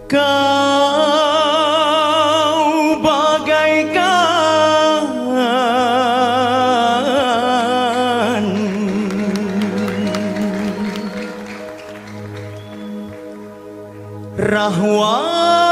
Kau bagaikan rahwana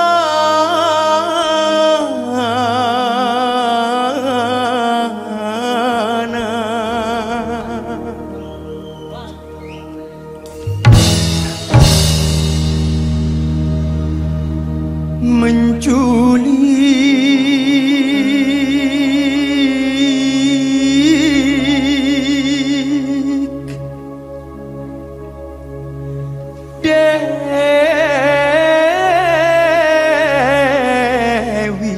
menculik Dewi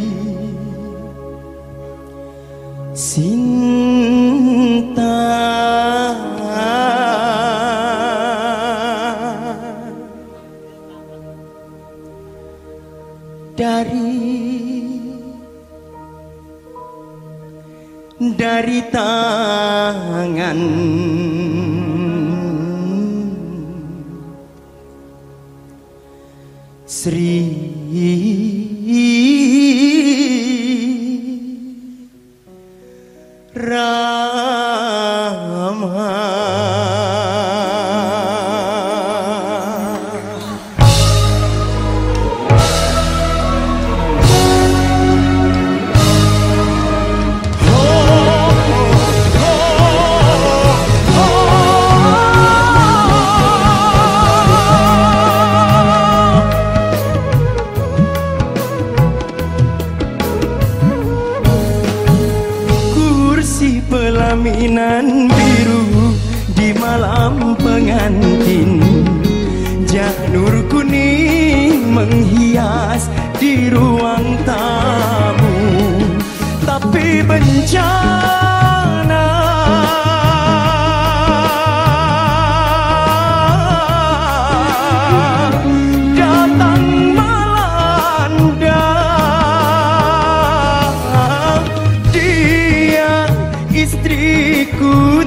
Sinta dari tangan Sri Rama. Pelaminan biru di malam pengantin, janur kuning menghias di ruang tamu. Tapi bencana datang melanda. Istriku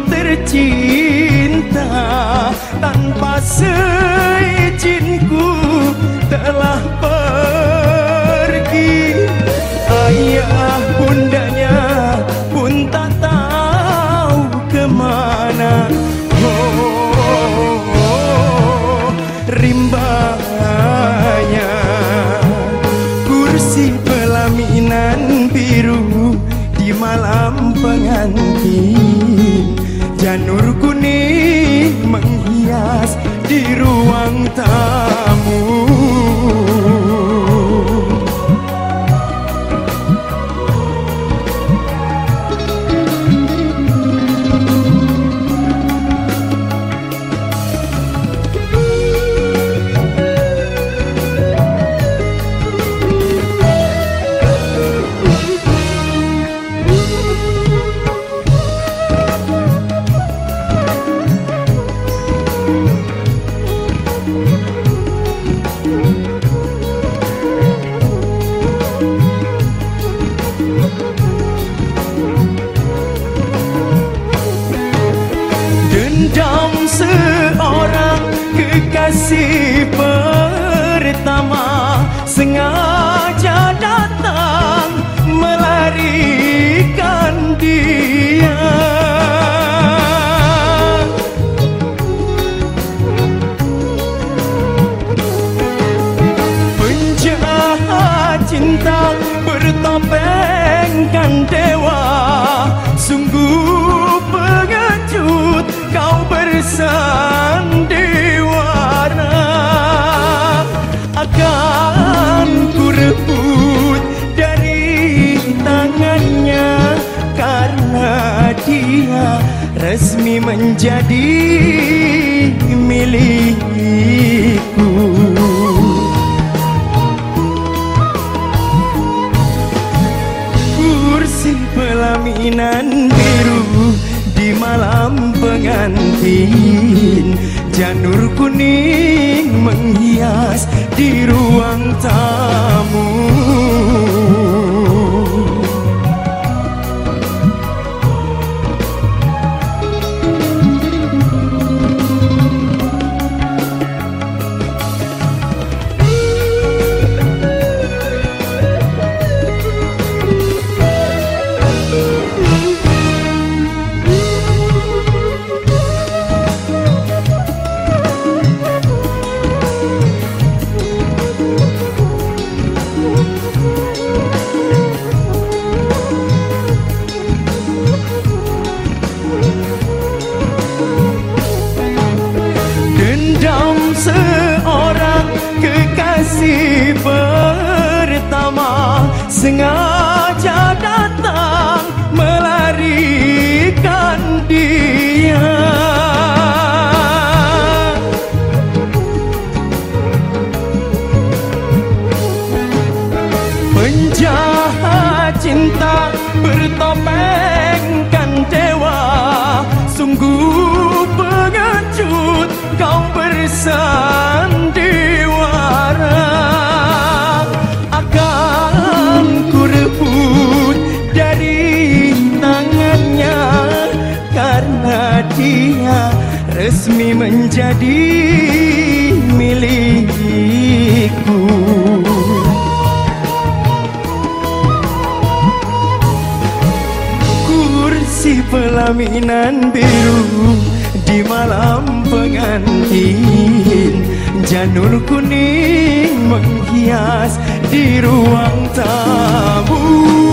tercinta tanpa seizinku telah pergi. Ayah bundanya pun tak tahu kemana. Rimbanya kursi pelaminan biru di malam pengantin, janur kuning menghias di ruang tamu. Dendam seorang kekasih pertama sengaja datang melarikan dia. Penjahat cinta bertopengkan dewa, sungguh pengecut kau bersandiwara. Akan ku rebut dari tangannya, karena dia resmi menjadi milikku. Kursi pelaminan biru di malam pengantin, janur kuning menghias di ruang tamu. sandiwara akan ku rebut dari tangannya, karena dia resmi menjadi milikku. Kursi pelaminan biru di malam pengantin, janur kuning menghias di ruang tamu.